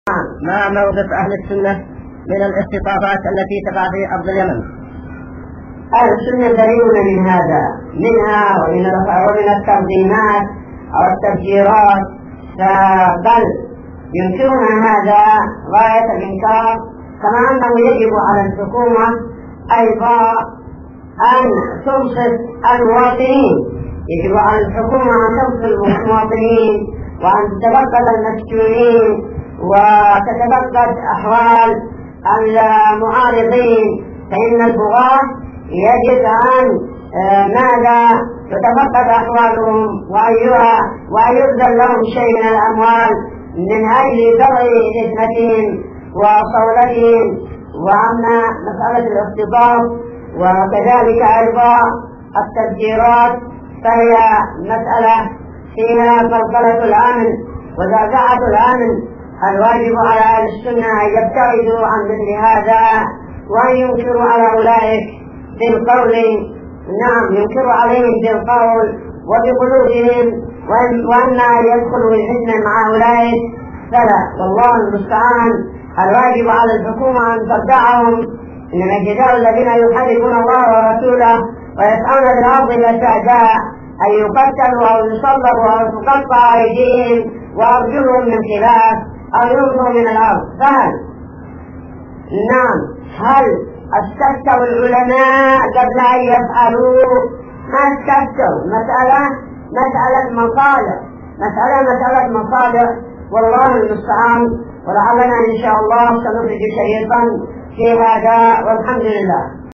ما موقف أهل السنة من الاختطافات التي تقع في أرض اليمن؟ أهل السنة بريئون من هذا، منها ومن التنظيمات أو التفجيرات، بل ينكرون هذا غاية الإنكار، كما أنه يجب على الحكومة أيضا أن تنصف المواطنين. يجب على الحكومة أن تنصف المواطنين وأن تتبقى المسجونين وتتبقى أحوال المعارضين، فإن البغاة يجب أن تتبقى أحوالهم وأن يبذل لهم شيء من الأموال من أجل درء فتنتهم وصولتهم. وأما مسألة الاختطاف وكذلك أيضا التفجيرات فهي مسألة فيها قلقلة الأمن وزعزعة الأمن. الواجب على أهل السنة أن يبتعدوا عن مثل هذا وأن ينكروا على أولئك بالقول، ينكروا عليهم بالقول وبقلوبهم، وأن يدخلوا الفتنة مع أولئك فلا، والله المستعان. الواجب على الحكومة أن تردعهم، إنما جزاء الذين يحاربون الله ورسوله ويسعون في الأرض فسادا أن يقتلوا أو يصلبوا أو تقطع أيديهم وأرجلهم من خلاف أو ينظروا من الأرض. هل استفتوا العلماء قبل أن يفعلوا؟ ما استفتوا، مسألة مصالح، والله المستعان. ولعلنا إن شاء الله سنخرج شريطا في هذا، والحمد لله.